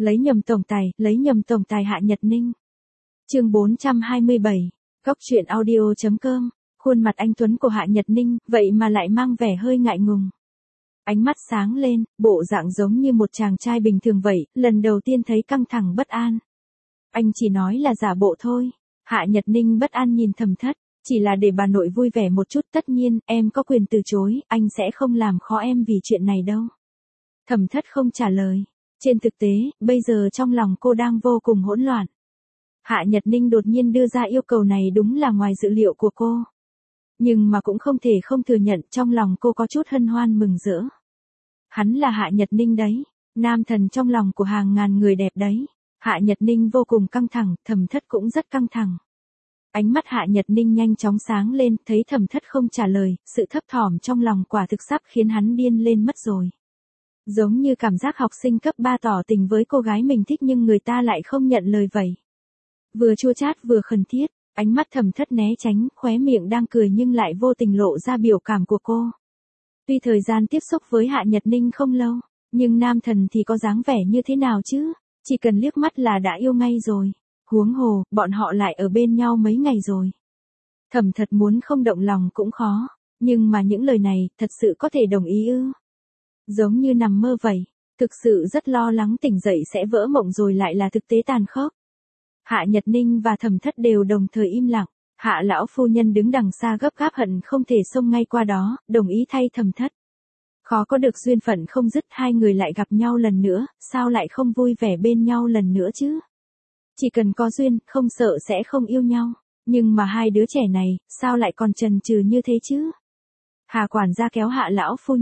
lấy nhầm tổng tài Hạ Nhật Ninh. Chương 427, Góc truyện audio.com. Khuôn mặt anh tuấn của Hạ Nhật Ninh, vậy mà lại mang vẻ hơi ngại ngùng. Ánh mắt sáng lên, bộ dạng giống như một chàng trai bình thường vậy, lần đầu tiên thấy căng thẳng bất an. Anh chỉ nói là giả bộ thôi. Hạ Nhật Ninh bất an nhìn Thẩm Thất, chỉ là để bà nội vui vẻ một chút, tất nhiên, em có quyền từ chối, anh sẽ không làm khó em vì chuyện này đâu. Thẩm Thất không trả lời. Trên thực tế, bây giờ trong lòng cô đang vô cùng hỗn loạn. Hạ Nhật Ninh đột nhiên đưa ra yêu cầu này đúng là ngoài dự liệu của cô. Nhưng mà cũng không thể không thừa nhận, trong lòng cô có chút hân hoan mừng rỡ. Hắn là Hạ Nhật Ninh đấy, nam thần trong lòng của hàng ngàn người đẹp đấy. Hạ Nhật Ninh vô cùng căng thẳng, Thẩm Thất cũng rất căng thẳng. Ánh mắt Hạ Nhật Ninh nhanh chóng sáng lên, thấy Thẩm Thất không trả lời, sự thấp thỏm trong lòng quả thực sắp khiến hắn điên lên mất rồi. Giống như cảm giác học sinh cấp 3 tỏ tình với cô gái mình thích nhưng người ta lại không nhận lời vậy. Vừa chua chát vừa khẩn thiết, ánh mắt Thẩm Thất né tránh, khóe miệng đang cười nhưng lại vô tình lộ ra biểu cảm của cô. Tuy thời gian tiếp xúc với Hạ Nhật Ninh không lâu, nhưng nam thần thì có dáng vẻ như thế nào chứ, chỉ cần liếc mắt là đã yêu ngay rồi. Huống hồ, bọn họ lại ở bên nhau mấy ngày rồi. Thẩm Thất muốn không động lòng cũng khó, nhưng mà những lời này thật sự có thể đồng ý ư? Giống như nằm mơ vậy, thực sự rất lo lắng tỉnh dậy sẽ vỡ mộng rồi lại là thực tế tàn khốc. Hạ Nhật Ninh và Thẩm Thất đều đồng thời im lặng, Hạ lão phu nhân đứng đằng xa gấp gáp hận không thể xông ngay qua đó, đồng ý thay Thẩm Thất. Khó có được duyên phận không dứt, hai người lại gặp nhau lần nữa, sao lại không vui vẻ bên nhau lần nữa chứ? Chỉ cần có duyên, không sợ sẽ không yêu nhau, nhưng mà hai đứa trẻ này, sao lại còn chần chừ như thế chứ? Hà quản gia kéo Hạ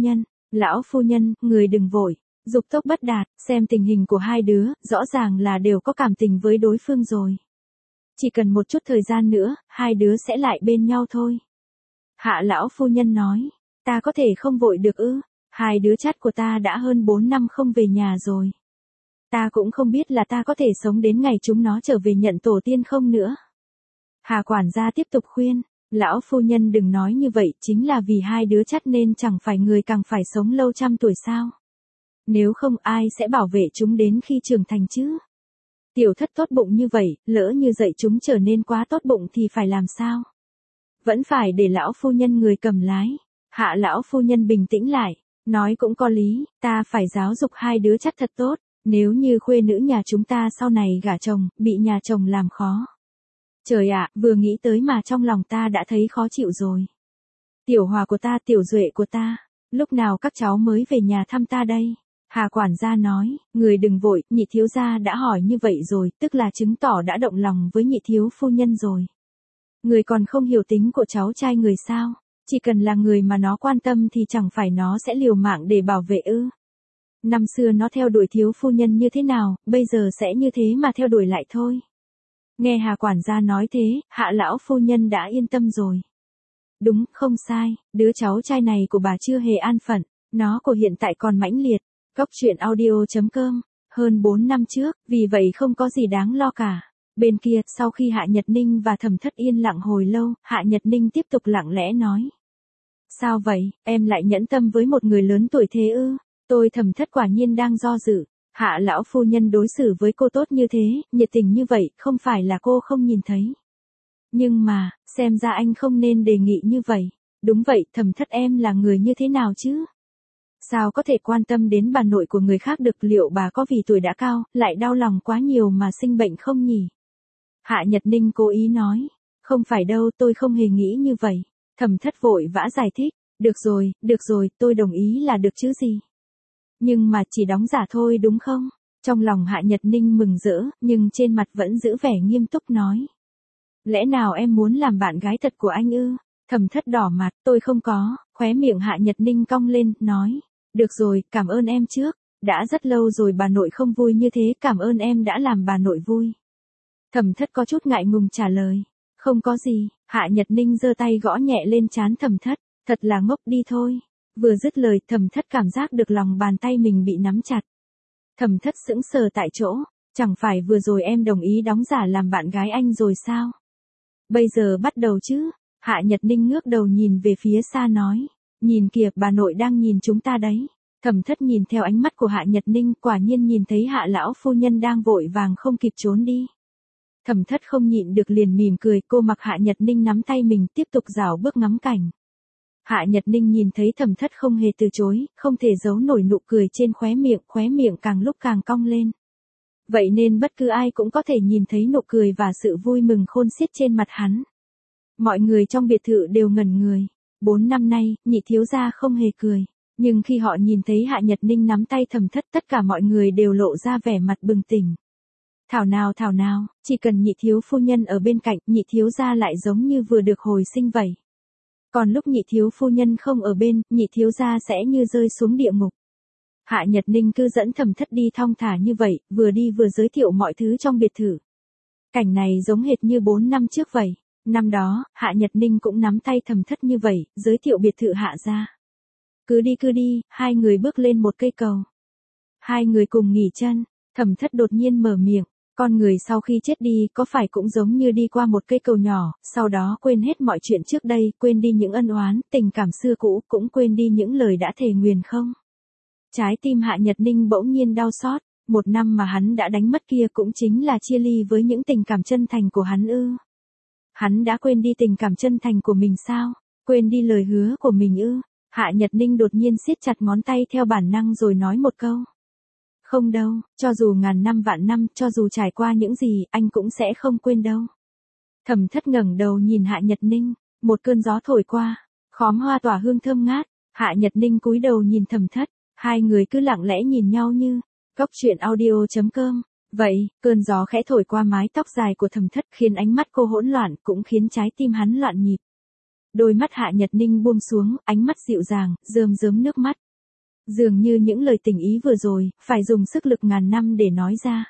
lão phu nhân, người đừng vội, dục tốc bất đạt, xem tình hình của hai đứa, rõ ràng là đều có cảm tình với đối phương rồi. Chỉ cần một chút thời gian nữa, hai đứa sẽ lại bên nhau thôi. Hạ lão phu nhân nói, ta có thể không vội được ư? Hai đứa chắt của ta đã hơn 4 năm không về nhà rồi. Ta cũng không biết là ta có thể sống đến ngày chúng nó trở về nhận tổ tiên không nữa. Hà quản gia tiếp tục khuyên, lão phu nhân đừng nói như vậy, chính là vì hai đứa chắt nên chẳng phải người càng phải sống lâu trăm tuổi sao. Nếu không ai sẽ bảo vệ chúng đến khi trưởng thành chứ. Tiểu Thất tốt bụng như vậy, lỡ như dạy chúng trở nên quá tốt bụng thì phải làm sao? Vẫn phải để lão phu nhân người cầm lái. Hạ lão phu nhân bình tĩnh lại, nói cũng có lý, ta phải giáo dục hai đứa chắt thật tốt. Nếu như khuê nữ nhà chúng ta sau này gả chồng, bị nhà chồng làm khó. Trời ạ, vừa nghĩ tới mà trong lòng ta đã thấy khó chịu rồi. Tiểu Hòa của ta, Tiểu Duệ của ta, lúc nào các cháu mới về nhà thăm ta đây? Hà quản gia nói, người đừng vội, nhị thiếu gia đã hỏi như vậy rồi, tức là chứng tỏ đã động lòng với nhị thiếu phu nhân rồi. Người còn không hiểu tính của cháu trai người sao, chỉ cần là người mà nó quan tâm thì chẳng phải nó sẽ liều mạng để bảo vệ ư? Năm xưa nó theo đuổi thiếu phu nhân như thế nào, bây giờ sẽ như thế mà theo đuổi lại thôi. Nghe Hà quản gia nói thế, Hạ lão phu nhân đã yên tâm rồi. Đúng, không sai, đứa cháu trai này của bà chưa hề an phận, nó của hiện tại còn mãnh liệt. Góc truyện audio.com, hơn 4 năm trước, vì vậy không có gì đáng lo cả. Bên kia, sau khi Hạ Nhật Ninh và Thẩm Thất yên lặng hồi lâu, Hạ Nhật Ninh tiếp tục lặng lẽ nói. Sao vậy, em lại nhẫn tâm với một người lớn tuổi thế ư? Tôi Thẩm Thất quả nhiên đang do dự. Hạ lão phu nhân đối xử với cô tốt như thế, nhiệt tình như vậy, không phải là cô không nhìn thấy. Nhưng mà, xem ra anh không nên đề nghị như vậy. Đúng vậy, Thẩm Thất em là người như thế nào chứ? Sao có thể quan tâm đến bà nội của người khác được, liệu bà có vì tuổi đã cao, lại đau lòng quá nhiều mà sinh bệnh không nhỉ? Hạ Nhật Ninh cố ý nói, không phải đâu, tôi không hề nghĩ như vậy. Thẩm Thất vội vã giải thích, được rồi, tôi đồng ý là được chứ gì. Nhưng mà chỉ đóng giả thôi đúng không? Trong lòng Hạ Nhật Ninh mừng rỡ, nhưng trên mặt vẫn giữ vẻ nghiêm túc nói. Lẽ nào em muốn làm bạn gái thật của anh ư? Thẩm Thất đỏ mặt, tôi không có, khóe miệng Hạ Nhật Ninh cong lên, nói. Được rồi, cảm ơn em trước, đã rất lâu rồi bà nội không vui như thế, cảm ơn em đã làm bà nội vui. Thẩm Thất có chút ngại ngùng trả lời. Không có gì, Hạ Nhật Ninh giơ tay gõ nhẹ lên trán Thẩm Thất, thật là ngốc đi thôi. Vừa dứt lời, Thẩm Thất cảm giác được lòng bàn tay mình bị nắm chặt. Thẩm Thất sững sờ tại chỗ, chẳng phải vừa rồi em đồng ý đóng giả làm bạn gái anh rồi sao? Bây giờ bắt đầu chứ? Hạ Nhật Ninh ngước đầu nhìn về phía xa nói. Nhìn kìa, bà nội đang nhìn chúng ta đấy. Thẩm Thất nhìn theo ánh mắt của Hạ Nhật Ninh, quả nhiên nhìn thấy Hạ lão phu nhân đang vội vàng không kịp trốn đi. Thẩm Thất không nhịn được liền mỉm cười, cô mặc Hạ Nhật Ninh nắm tay mình tiếp tục rảo bước ngắm cảnh. Hạ Nhật Ninh nhìn thấy Thẩm Thất không hề từ chối, không thể giấu nổi nụ cười trên khóe miệng càng lúc càng cong lên. Vậy nên bất cứ ai cũng có thể nhìn thấy nụ cười và sự vui mừng khôn xiết trên mặt hắn. Mọi người trong biệt thự đều ngẩn người. 4 năm nay, nhị thiếu gia không hề cười. Nhưng khi họ nhìn thấy Hạ Nhật Ninh nắm tay Thẩm Thất, tất cả mọi người đều lộ ra vẻ mặt bừng tỉnh. Thảo nào, chỉ cần nhị thiếu phu nhân ở bên cạnh, nhị thiếu gia lại giống như vừa được hồi sinh vậy. Còn lúc nhị thiếu phu nhân không ở bên, nhị thiếu gia sẽ như rơi xuống địa ngục. Hạ Nhật Ninh cứ dẫn Thẩm Thất đi thong thả như vậy, vừa đi vừa giới thiệu mọi thứ trong biệt thự. Cảnh này giống hệt như 4 năm trước vậy. Năm đó, Hạ Nhật Ninh cũng nắm tay Thẩm Thất như vậy, giới thiệu biệt thự Hạ gia. Cứ đi, hai người bước lên một cây cầu. Hai người cùng nghỉ chân, Thẩm Thất đột nhiên mở miệng, con người sau khi chết đi có phải cũng giống như đi qua một cây cầu nhỏ, sau đó quên hết mọi chuyện trước đây, quên đi những ân oán, tình cảm xưa cũ, cũng quên đi những lời đã thề nguyền không? Trái tim Hạ Nhật Ninh bỗng nhiên đau xót, 1 năm mà hắn đã đánh mất kia cũng chính là chia ly với những tình cảm chân thành của hắn ư? Hắn đã quên đi tình cảm chân thành của mình sao? Quên đi lời hứa của mình ư? Hạ Nhật Ninh đột nhiên siết chặt ngón tay theo bản năng rồi nói một câu. Không đâu, cho dù ngàn năm vạn năm, cho dù trải qua những gì, anh cũng sẽ không quên đâu. Thẩm Thất ngẩng đầu nhìn Hạ Nhật Ninh, một cơn gió thổi qua, khóm hoa tỏa hương thơm ngát, Hạ Nhật Ninh cúi đầu nhìn Thẩm Thất, hai người cứ lặng lẽ nhìn nhau như cóc truyện audio.com. Vậy, cơn gió khẽ thổi qua mái tóc dài của Thẩm Thất khiến ánh mắt cô hỗn loạn, cũng khiến trái tim hắn loạn nhịp. Đôi mắt Hạ Nhật Ninh buông xuống, ánh mắt dịu dàng, rơm nước mắt. Dường như những lời tình ý vừa rồi, phải dùng sức lực ngàn năm để nói ra.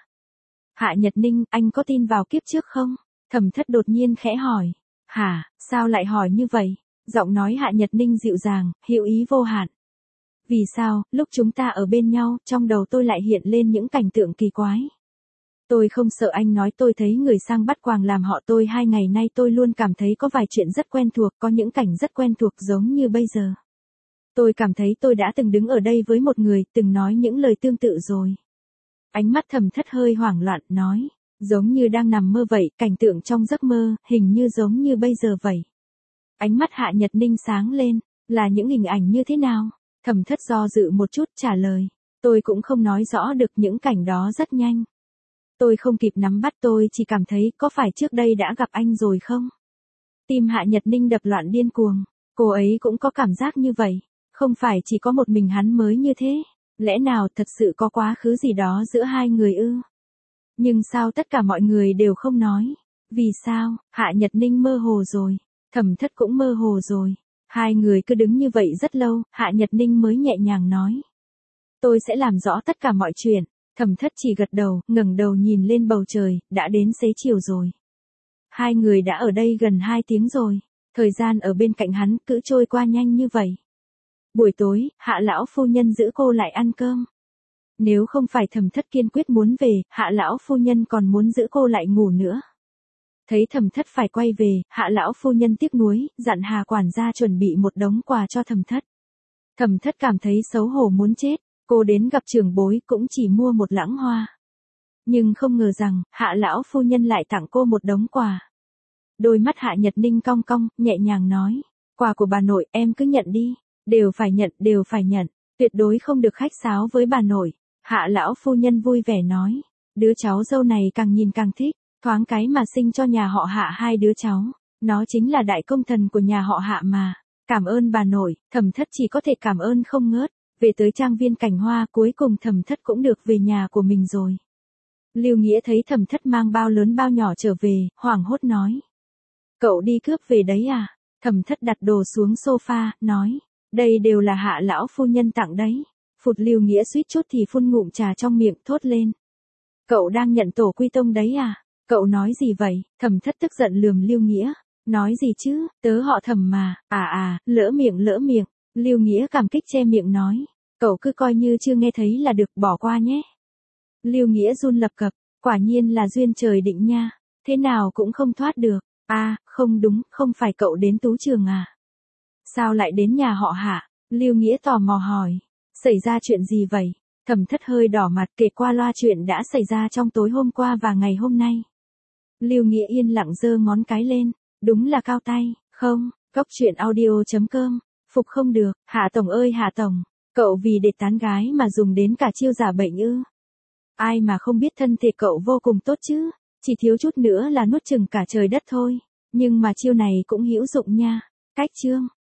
Hạ Nhật Ninh, anh có tin vào kiếp trước không? Thẩm Thất đột nhiên khẽ hỏi. Hả, sao lại hỏi như vậy? Giọng nói Hạ Nhật Ninh dịu dàng, hữu ý vô hạn. Vì sao, lúc chúng ta ở bên nhau, trong đầu tôi lại hiện lên những cảnh tượng kỳ quái. Tôi không sợ anh nói tôi thấy người sang bắt quàng làm họ tôi 2 ngày nay tôi luôn cảm thấy có vài chuyện rất quen thuộc, có những cảnh rất quen thuộc giống như bây giờ. Tôi cảm thấy tôi đã từng đứng ở đây với một người, từng nói những lời tương tự rồi. Ánh mắt Thẩm Thất hơi hoảng loạn, nói, giống như đang nằm mơ vậy, cảnh tượng trong giấc mơ, hình như giống như bây giờ vậy. Ánh mắt Hạ Nhật Ninh sáng lên, là những hình ảnh như thế nào? Thẩm Thất do dự một chút trả lời, tôi cũng không nói rõ được, những cảnh đó rất nhanh. Tôi không kịp nắm bắt, tôi chỉ cảm thấy có phải trước đây đã gặp anh rồi không? Tim Hạ Nhật Ninh đập loạn điên cuồng, cô ấy cũng có cảm giác như vậy, không phải chỉ có một mình hắn mới như thế, lẽ nào thật sự có quá khứ gì đó giữa hai người ư? Nhưng sao tất cả mọi người đều không nói? Vì sao? Hạ Nhật Ninh mơ hồ rồi, Thẩm Thất cũng mơ hồ rồi. Hai người cứ đứng như vậy rất lâu, Hạ Nhật Ninh mới nhẹ nhàng nói. Tôi sẽ làm rõ tất cả mọi chuyện. Thẩm Thất chỉ gật đầu, ngẩng đầu nhìn lên bầu trời, đã đến xế chiều rồi. Hai người đã ở đây gần 2 tiếng rồi, thời gian ở bên cạnh hắn cứ trôi qua nhanh như vậy. Buổi tối, Hạ lão phu nhân giữ cô lại ăn cơm. Nếu không phải Thẩm Thất kiên quyết muốn về, Hạ lão phu nhân còn muốn giữ cô lại ngủ nữa. Thấy Thẩm Thất phải quay về, Hạ lão phu nhân tiếc nuối, dặn Hà quản gia chuẩn bị một đống quà cho Thẩm Thất. Thẩm Thất cảm thấy xấu hổ muốn chết, cô đến gặp trưởng bối cũng chỉ mua một lẵng hoa. Nhưng không ngờ rằng, Hạ lão phu nhân lại tặng cô một đống quà. Đôi mắt Hạ Nhật Ninh cong cong, nhẹ nhàng nói, quà của bà nội em cứ nhận đi, đều phải nhận, tuyệt đối không được khách sáo với bà nội. Hạ lão phu nhân vui vẻ nói, đứa cháu dâu này càng nhìn càng thích. Thoáng cái mà sinh cho nhà họ Hạ 2 đứa cháu, nó chính là đại công thần của nhà họ Hạ mà. Cảm ơn bà nội. Thẩm Thất chỉ có thể cảm ơn không ngớt. Về tới trang viên Cảnh Hoa, cuối cùng Thẩm Thất cũng được về nhà của mình rồi. Lưu Nghĩa thấy Thẩm Thất mang bao lớn bao nhỏ trở về, hoảng hốt nói. Cậu đi cướp về đấy à? Thẩm Thất đặt đồ xuống sofa, nói. Đây đều là Hạ lão phu nhân tặng đấy. Phụt, Lưu Nghĩa suýt chút thì phun ngụm trà trong miệng, thốt lên. Cậu đang nhận tổ quy tông đấy à? Cậu nói gì vậy? Thẩm Thất tức giận lườm Lưu Nghĩa. Nói gì chứ, tớ họ Thẩm mà. Lỡ miệng. Lưu Nghĩa cảm kích che miệng nói. Cậu cứ coi như chưa nghe thấy là được, bỏ qua nhé. Lưu Nghĩa run lập cập. Quả nhiên là duyên trời định nha. Thế nào cũng không thoát được. Không đúng, không phải cậu đến Tú Trường à? Sao lại đến nhà họ Hạ? Lưu Nghĩa tò mò hỏi. Xảy ra chuyện gì vậy? Thẩm Thất hơi đỏ mặt kể qua loa chuyện đã xảy ra trong tối hôm qua và ngày hôm nay. Lưu Nghĩa yên lặng giơ ngón cái lên, đúng là cao tay, không, Cóc truyện audio.com, phục không được, Hạ Tổng ơi Hạ Tổng, cậu vì để tán gái mà dùng đến cả chiêu giả bệnh ư? Ai mà không biết thân thể cậu vô cùng tốt chứ, chỉ thiếu chút nữa là nuốt chửng cả trời đất thôi, nhưng mà chiêu này cũng hữu dụng nha. Cách chương